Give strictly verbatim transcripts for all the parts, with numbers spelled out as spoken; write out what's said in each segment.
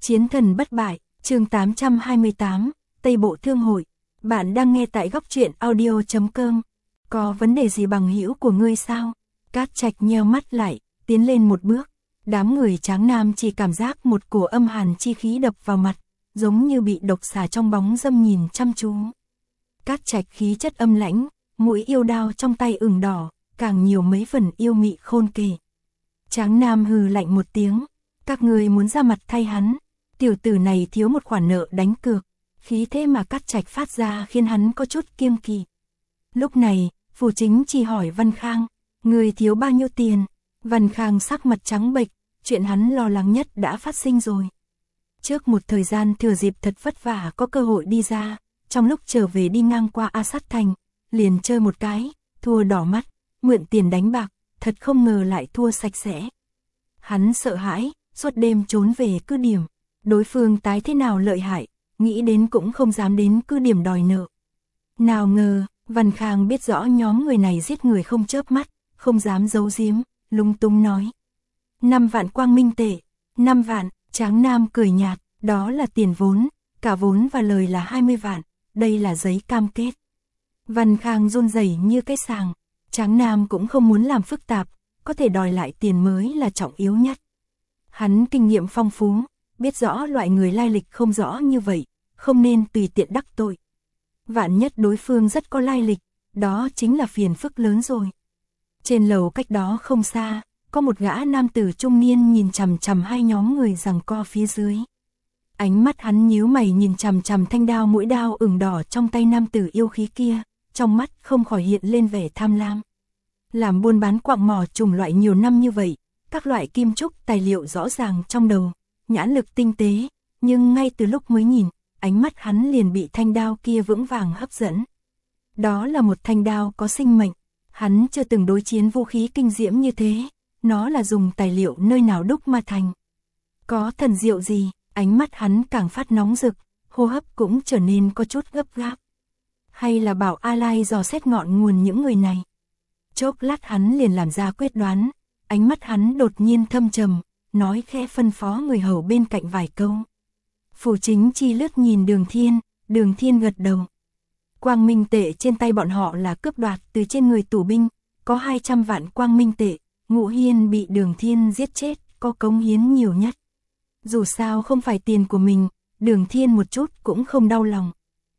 Chiến thần bất bại, chương tám trăm hai mươi tám, Tây Bộ Thương hội. Bạn đang nghe tại góc truyện audio chấm com. Có vấn đề gì bằng hữu của ngươi sao? Cát Trạch nheo mắt lại, tiến lên một bước. Đám người Tráng Nam chỉ cảm giác một cổ âm hàn chi khí đập vào mặt, giống như bị độc xà trong bóng dâm nhìn chăm chú. Cát Trạch khí chất âm lãnh, mũi yêu đao trong tay ửng đỏ, càng nhiều mấy phần yêu mị khôn kể. Tráng Nam hừ lạnh một tiếng, các người muốn ra mặt thay hắn, tiểu tử này thiếu một khoản nợ đánh cược, khí thế mà Cát Trạch phát ra khiến hắn có chút kiêng kỵ. Lúc này, Phù Chính chỉ hỏi Văn Khang, người thiếu bao nhiêu tiền? Văn Khang sắc mặt trắng bệch, chuyện hắn lo lắng nhất đã phát sinh rồi. Trước một thời gian thừa dịp thật vất vả có cơ hội đi ra, trong lúc trở về đi ngang qua A Sát Thành, liền chơi một cái, thua đỏ mắt, mượn tiền đánh bạc, thật không ngờ lại thua sạch sẽ. Hắn sợ hãi, suốt đêm trốn về cứ điểm, đối phương tái thế nào lợi hại, nghĩ đến cũng không dám đến cứ điểm đòi nợ. Nào ngờ, Văn Khang biết rõ nhóm người này giết người không chớp mắt, không dám giấu giếm, lung tung nói. Năm vạn quang minh tệ, năm vạn, Tráng Nam cười nhạt, đó là tiền vốn, cả vốn và lời là hai mươi vạn, đây là giấy cam kết. Văn Khang run rẩy như cái sàng, Tráng Nam cũng không muốn làm phức tạp, có thể đòi lại tiền mới là trọng yếu nhất. Hắn kinh nghiệm phong phú, biết rõ loại người lai lịch không rõ như vậy, không nên tùy tiện đắc tội. Vạn nhất đối phương rất có lai lịch, đó chính là phiền phức lớn rồi. Trên lầu cách đó không xa, có một gã nam tử trung niên nhìn chằm chằm hai nhóm người giằng co phía dưới. Ánh mắt hắn nhíu mày nhìn chằm chằm thanh đao mũi đao ửng đỏ trong tay nam tử yêu khí kia, trong mắt không khỏi hiện lên vẻ tham lam. Làm buôn bán quặng mỏ chủng loại nhiều năm như vậy, các loại kim trúc tài liệu rõ ràng trong đầu, nhãn lực tinh tế, nhưng ngay từ lúc mới nhìn, ánh mắt hắn liền bị thanh đao kia vững vàng hấp dẫn. Đó là một thanh đao có sinh mệnh, hắn chưa từng đối chiến vũ khí kinh diễm như thế, nó là dùng tài liệu nơi nào đúc mà thành. Có thần diệu gì, ánh mắt hắn càng phát nóng rực, hô hấp cũng trở nên có chút gấp gáp. Hay là bảo A Lai dò xét ngọn nguồn những người này. Chốc lát hắn liền làm ra quyết đoán, ánh mắt hắn đột nhiên thâm trầm, nói khẽ phân phó người hầu bên cạnh vài câu. Phù Chính chi lướt nhìn Đường Thiên, Đường Thiên gật đầu. Quang minh tệ trên tay bọn họ là cướp đoạt từ trên người tù binh, có hai trăm vạn quang minh tệ, Ngũ Hiên bị Đường Thiên giết chết, có cống hiến nhiều nhất. Dù sao không phải tiền của mình, Đường Thiên một chút cũng không đau lòng.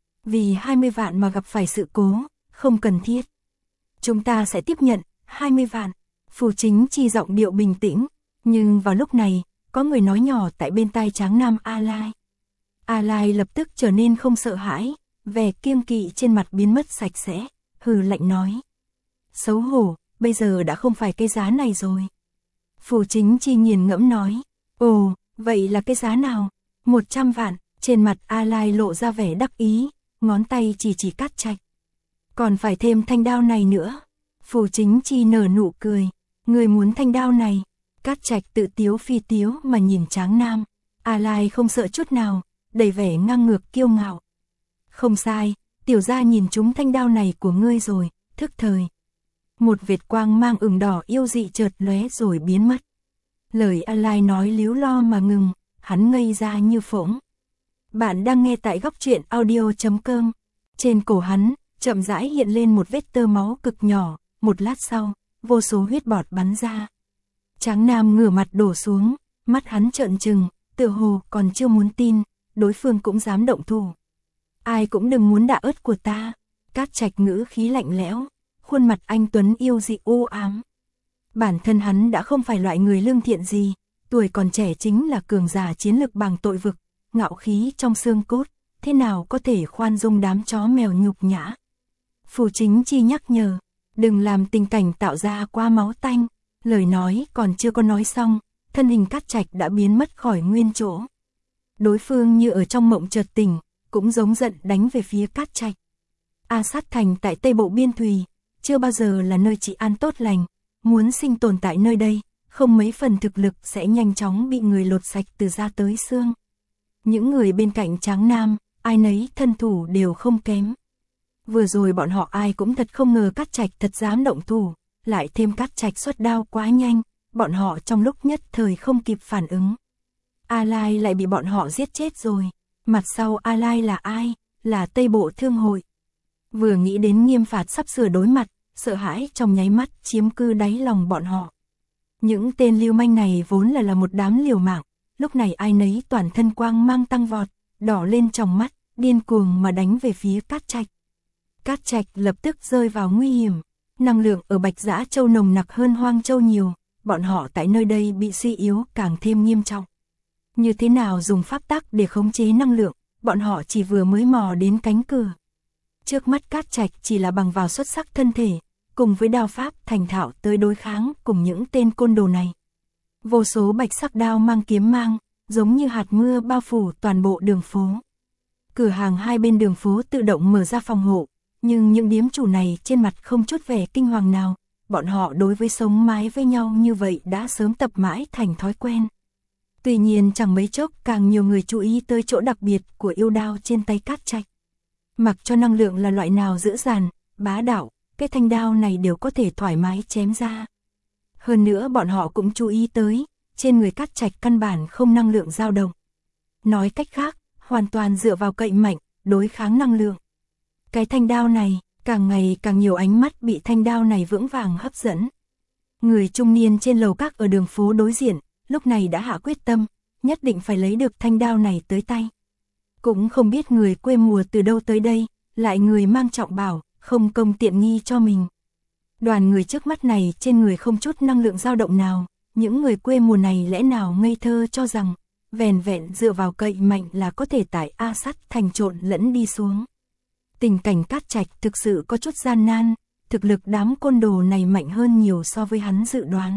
Vì hai mươi vạn mà gặp phải sự cố, không cần thiết. Chúng ta sẽ tiếp nhận hai mươi vạn. Phù Chính chi giọng điệu bình tĩnh, nhưng vào lúc này, có người nói nhỏ tại bên tai Tráng Nam A Lai. A Lai lập tức trở nên không sợ hãi, vẻ kiêng kỵ trên mặt biến mất sạch sẽ, hừ lạnh nói. Xấu hổ, bây giờ đã không phải cái giá này rồi. Phù Chính chi nghiền ngẫm nói, ồ, vậy là cái giá nào? Một trăm vạn, trên mặt A Lai lộ ra vẻ đắc ý, ngón tay chỉ chỉ Cát Trạch. Còn phải thêm thanh đao này nữa. Phù Chính chi nở nụ cười, người muốn thanh đao này. Cát Trạch tự tiếu phi tiếu mà nhìn Tráng Nam. A Lai không sợ chút nào, đầy vẻ ngang ngược kiêu ngạo. Không sai, tiểu gia nhìn chúng thanh đao này của ngươi rồi, thức thời. Một vệt quang mang ửng đỏ yêu dị chợt lóe rồi biến mất. Lời A Lai nói líu lo mà ngừng, hắn ngây ra như phỗng. Bạn đang nghe tại góc truyện audio chấm com. Trên cổ hắn, chậm rãi hiện lên một vết tơ máu cực nhỏ, một lát sau, vô số huyết bọt bắn ra. Tráng Nam ngửa mặt đổ xuống, mắt hắn trợn trừng, tựa hồ còn chưa muốn tin, đối phương cũng dám động thủ. Ai cũng đừng muốn đả ớt của ta. Cát Trạch ngữ khí lạnh lẽo, khuôn mặt anh tuấn yêu dị u ám. Bản thân hắn đã không phải loại người lương thiện gì, tuổi còn trẻ chính là cường giả chiến lực bằng tội vực, ngạo khí trong xương cốt, thế nào có thể khoan dung đám chó mèo nhục nhã. Phù Chính chi nhắc nhở, đừng làm tình cảnh tạo ra quá máu tanh. Lời nói còn chưa có nói xong, thân hình Cát Trạch đã biến mất khỏi nguyên chỗ. Đối phương như ở trong mộng chợt tỉnh, cũng giống giận đánh về phía Cát Trạch. A Sát Thành tại Tây Bộ Biên Thùy, chưa bao giờ là nơi trị an tốt lành, muốn sinh tồn tại nơi đây, không mấy phần thực lực sẽ nhanh chóng bị người lột sạch từ da tới xương. Những người bên cạnh Tráng Nam, ai nấy thân thủ đều không kém. Vừa rồi bọn họ ai cũng thật không ngờ Cát Trạch thật dám động thủ, lại thêm Cát Trạch xuất đao quá nhanh, bọn họ trong lúc nhất thời không kịp phản ứng. A Lai lại bị bọn họ giết chết rồi. Mặt sau A Lai là ai? Là Tây Bộ Thương hội. Vừa nghĩ đến Nghiêm Phạt sắp sửa đối mặt, sợ hãi trong nháy mắt chiếm cư đáy lòng bọn họ. Những tên lưu manh này vốn là là một đám liều mạng, lúc này ai nấy toàn thân quang mang tăng vọt, đỏ lên trong mắt, điên cuồng mà đánh về phía Cát Trạch. Cát Trạch lập tức rơi vào nguy hiểm, năng lượng ở Bạch Dã Châu nồng nặc hơn Hoang Châu nhiều, bọn họ tại nơi đây bị suy yếu càng thêm nghiêm trọng. Như thế nào dùng pháp tắc để khống chế năng lượng, bọn họ chỉ vừa mới mò đến cánh cửa. Trước mắt Cát Trạch chỉ là bằng vào xuất sắc thân thể, cùng với đao pháp thành thạo tới đối kháng cùng những tên côn đồ này. Vô số bạch sắc đao mang kiếm mang, giống như hạt mưa bao phủ toàn bộ đường phố. Cửa hàng hai bên đường phố tự động mở ra phòng hộ, nhưng những điếm chủ này trên mặt không chút vẻ kinh hoàng nào, bọn họ đối với sống mái với nhau như vậy đã sớm tập mãi thành thói quen. Tuy nhiên chẳng mấy chốc càng nhiều người chú ý tới chỗ đặc biệt của yêu đao trên tay Cát Trạch. Mặc cho năng lượng là loại nào dữ dằn, bá đạo, cái thanh đao này đều có thể thoải mái chém ra. Hơn nữa bọn họ cũng chú ý tới, trên người Cát Trạch căn bản không năng lượng dao động. Nói cách khác, hoàn toàn dựa vào cậy mạnh, đối kháng năng lượng. Cái thanh đao này, càng ngày càng nhiều ánh mắt bị thanh đao này vững vàng hấp dẫn. Người trung niên trên lầu các ở đường phố đối diện, lúc này đã hạ quyết tâm, nhất định phải lấy được thanh đao này tới tay. Cũng không biết người quê mùa từ đâu tới đây, lại người mang trọng bảo, không công tiện nghi cho mình. Đoàn người trước mắt này trên người không chút năng lượng dao động nào, những người quê mùa này lẽ nào ngây thơ cho rằng, vẻn vẹn dựa vào cậy mạnh là có thể tải A Sắt thành trộn lẫn đi xuống. Tình cảnh Cát Trạch thực sự có chút gian nan, thực lực đám côn đồ này mạnh hơn nhiều so với hắn dự đoán.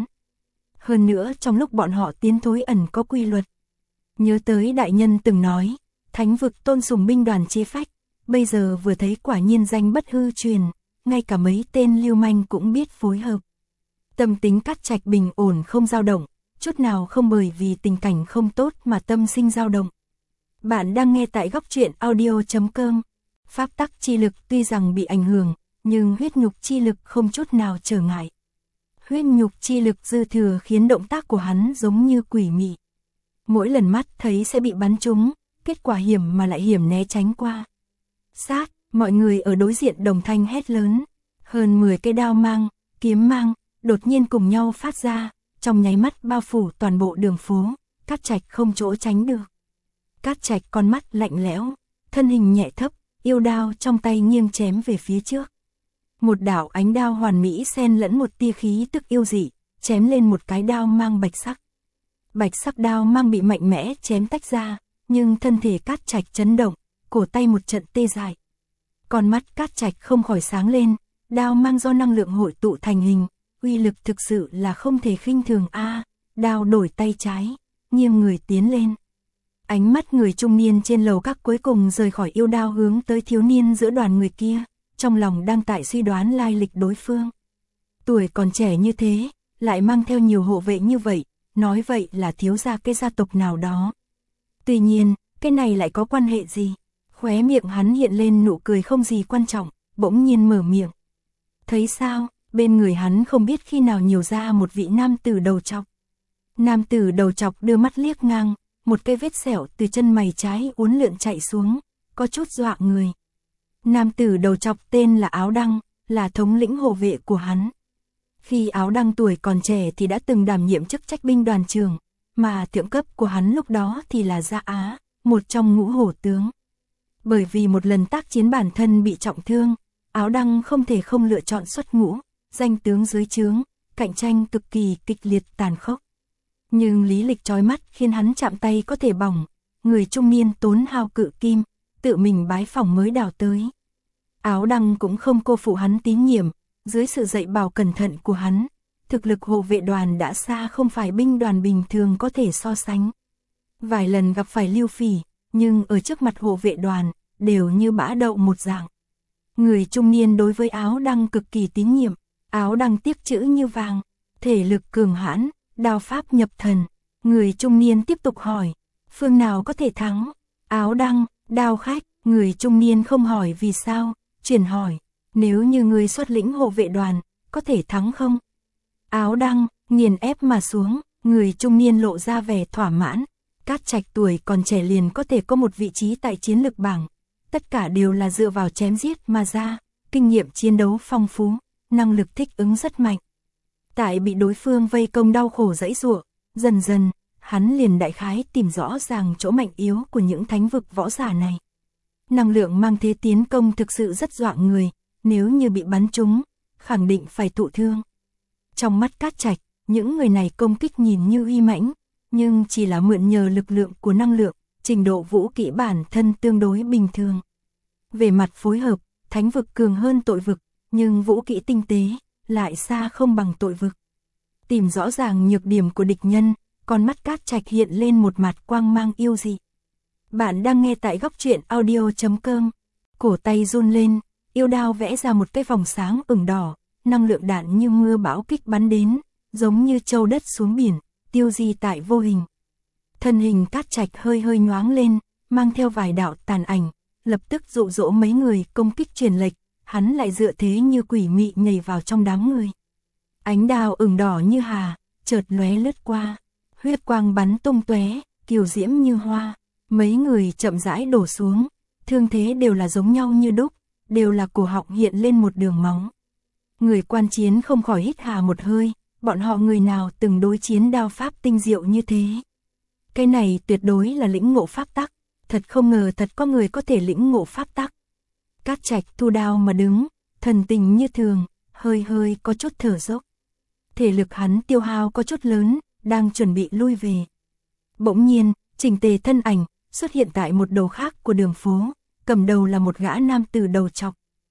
Hơn nữa trong lúc bọn họ tiến thối ẩn có quy luật. Nhớ tới đại nhân từng nói, thánh vực tôn sùng binh đoàn chế phách, bây giờ vừa thấy quả nhiên danh bất hư truyền, ngay cả mấy tên lưu manh cũng biết phối hợp. Tâm tính Cát Trạch bình ổn không dao động, chút nào không bởi vì tình cảnh không tốt mà tâm sinh dao động. Bạn đang nghe tại góc truyện audio chấm com. Pháp tắc chi lực tuy rằng bị ảnh hưởng, nhưng huyết nhục chi lực không chút nào trở ngại. Huyết nhục chi lực dư thừa khiến động tác của hắn giống như quỷ mị. Mỗi lần mắt thấy sẽ bị bắn trúng, kết quả hiểm mà lại hiểm né tránh qua. Sát, mọi người ở đối diện đồng thanh hét lớn. Hơn mười cây đao mang, kiếm mang, đột nhiên cùng nhau phát ra, trong nháy mắt bao phủ toàn bộ đường phố, Cát Trạch không chỗ tránh được. Cát Trạch con mắt lạnh lẽo, thân hình nhẹ thấp, yêu đao trong tay nghiêng chém về phía trước. Một đạo ánh đao hoàn mỹ xen lẫn một tia khí tức yêu dị, chém lên một cái đao mang bạch sắc. Bạch sắc đao mang bị mạnh mẽ chém tách ra, nhưng thân thể Cát Trạch chấn động, cổ tay một trận tê dại. Con mắt Cát Trạch không khỏi sáng lên, đao mang do năng lượng hội tụ thành hình, uy lực thực sự là không thể khinh thường a. À, đao đổi tay trái, nghiêng người tiến lên. Ánh mắt người trung niên trên lầu các cuối cùng rời khỏi yêu đao hướng tới thiếu niên giữa đoàn người kia, trong lòng đang tại suy đoán lai lịch đối phương. Tuổi còn trẻ như thế, lại mang theo nhiều hộ vệ như vậy, nói vậy là thiếu gia cái gia tộc nào đó. Tuy nhiên, cái này lại có quan hệ gì? Khóe miệng hắn hiện lên nụ cười không gì quan trọng, bỗng nhiên mở miệng. Thấy sao, bên người hắn không biết khi nào nhiều ra một vị nam tử đầu trọc. Nam tử đầu trọc đưa mắt liếc ngang, một cái vết sẹo từ chân mày trái uốn lượn chạy xuống, có chút dọa người. Nam tử đầu trọc tên là Áo Đăng, là thống lĩnh hộ vệ của hắn. Khi Áo Đăng tuổi còn trẻ thì đã từng đảm nhiệm chức trách binh đoàn trưởng, mà thượng cấp của hắn lúc đó thì là Gia Á, một trong ngũ hổ tướng. Bởi vì một lần tác chiến bản thân bị trọng thương, Áo Đăng không thể không lựa chọn xuất ngũ, danh tướng dưới trướng, cạnh tranh cực kỳ kịch liệt tàn khốc. Nhưng lý lịch chói mắt khiến hắn chạm tay có thể bỏng, người trung niên tốn hao cự kim, tự mình bái phỏng mới đào tới. Áo Đăng cũng không cô phụ hắn tín nhiệm, dưới sự dạy bảo cẩn thận của hắn, thực lực hộ vệ đoàn đã xa không phải binh đoàn bình thường có thể so sánh. Vài lần gặp phải Lưu Phỉ, nhưng ở trước mặt hộ vệ đoàn, đều như bã đậu một dạng. Người trung niên đối với Áo Đăng cực kỳ tín nhiệm, Áo Đăng tiếc chữ như vàng, thể lực cường hãn, đao pháp nhập thần. Người trung niên tiếp tục hỏi, phương nào có thể thắng? Áo Đăng, đao khách. Người trung niên không hỏi vì sao, chuyển hỏi, nếu như người xuất lĩnh hộ vệ đoàn, có thể thắng không? Áo Đăng, nghiền ép mà xuống, người trung niên lộ ra vẻ thỏa mãn, Cát Trạch tuổi còn trẻ liền có thể có một vị trí tại chiến lực bảng, tất cả đều là dựa vào chém giết mà ra, kinh nghiệm chiến đấu phong phú, năng lực thích ứng rất mạnh. Tại bị đối phương vây công đau khổ giãy giụa, dần dần, hắn liền đại khái tìm rõ ràng chỗ mạnh yếu của những thánh vực võ giả này. Năng lượng mang thế tiến công thực sự rất dọa người, nếu như bị bắn trúng, khẳng định phải thụ thương. Trong mắt Cát Trạch, những người này công kích nhìn như uy mãnh, nhưng chỉ là mượn nhờ lực lượng của năng lượng, trình độ vũ kỹ bản thân tương đối bình thường. Về mặt phối hợp, thánh vực cường hơn tội vực, nhưng vũ kỹ tinh tế, lại xa không bằng tội vực. Tìm rõ ràng nhược điểm của địch nhân, con mắt Cát Trạch hiện lên một mặt quang mang yêu dị. Bạn đang nghe tại góc truyện audio chấm com. Cổ tay run lên, yêu đao vẽ ra một cái vòng sáng ửng đỏ, năng lượng đạn như mưa bão kích bắn đến, giống như châu đất xuống biển, tiêu di tại vô hình. Thân hình Cát Trạch hơi hơi nhoáng lên, mang theo vài đạo tàn ảnh, lập tức dụ dỗ mấy người công kích truyền lệch, hắn lại dựa thế như quỷ mị nhảy vào trong đám người. Ánh đao ửng đỏ như hà, chợt lóe lướt qua, huyết quang bắn tung tóe, kiều diễm như hoa, mấy người chậm rãi đổ xuống, thương thế đều là giống nhau như đúc, đều là cổ họng hiện lên một đường máu. Người quan chiến không khỏi hít hà một hơi, bọn họ người nào từng đối chiến đao pháp tinh diệu như thế. Cái này tuyệt đối là lĩnh ngộ pháp tắc, thật không ngờ thật có người có thể lĩnh ngộ pháp tắc. Cát Trạch thu đao mà đứng, thần tình như thường, hơi hơi có chút thở dốc. Thể lực hắn tiêu hao có chút lớn, đang chuẩn bị lui về. Bỗng nhiên, chỉnh tề thân ảnh, xuất hiện tại một đầu khác của đường phố, cầm đầu là một gã nam tử đầu trọc.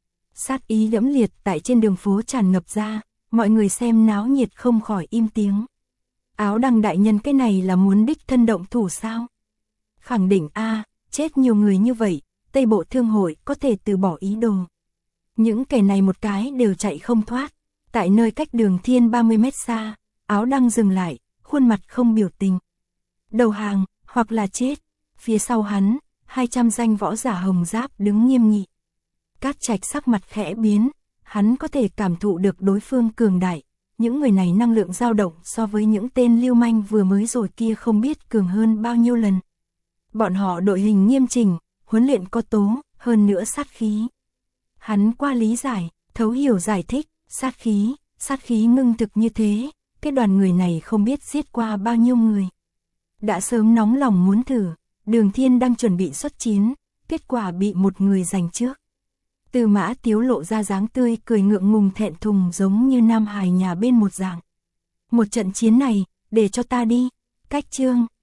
Sát ý lẫm liệt tại trên đường phố tràn ngập ra, mọi người xem náo nhiệt không khỏi im tiếng. Áo đăng đại nhân cái này là muốn đích thân động thủ sao? Khẳng định a, chết nhiều người như vậy, Tây Bộ Thương hội có thể từ bỏ ý đồ. Những kẻ này một cái đều chạy không thoát. Tại nơi cách đường thiên ba mươi mét xa, áo đăng dừng lại, khuôn mặt không biểu tình. Đầu hàng, hoặc là chết. Phía sau hắn, hai trăm danh võ giả hồng giáp đứng nghiêm nghị. Cát Trạch sắc mặt khẽ biến, hắn có thể cảm thụ được đối phương cường đại. Những người này năng lượng dao động so với những tên lưu manh vừa mới rồi kia không biết cường hơn bao nhiêu lần. Bọn họ đội hình nghiêm chỉnh, huấn luyện có tố, hơn nữa sát khí. Hắn qua lý giải, thấu hiểu giải thích, sát khí, sát khí ngưng thực như thế, cái đoàn người này không biết giết qua bao nhiêu người. Đã sớm nóng lòng muốn thử, Đường Thiên đang chuẩn bị xuất chiến, kết quả bị một người giành trước. Từ Mã Tiếu lộ ra dáng tươi cười ngượng ngùng thẹn thùng giống như nam hài nhà bên một dạng. Một trận chiến này, để cho ta đi, cách chương.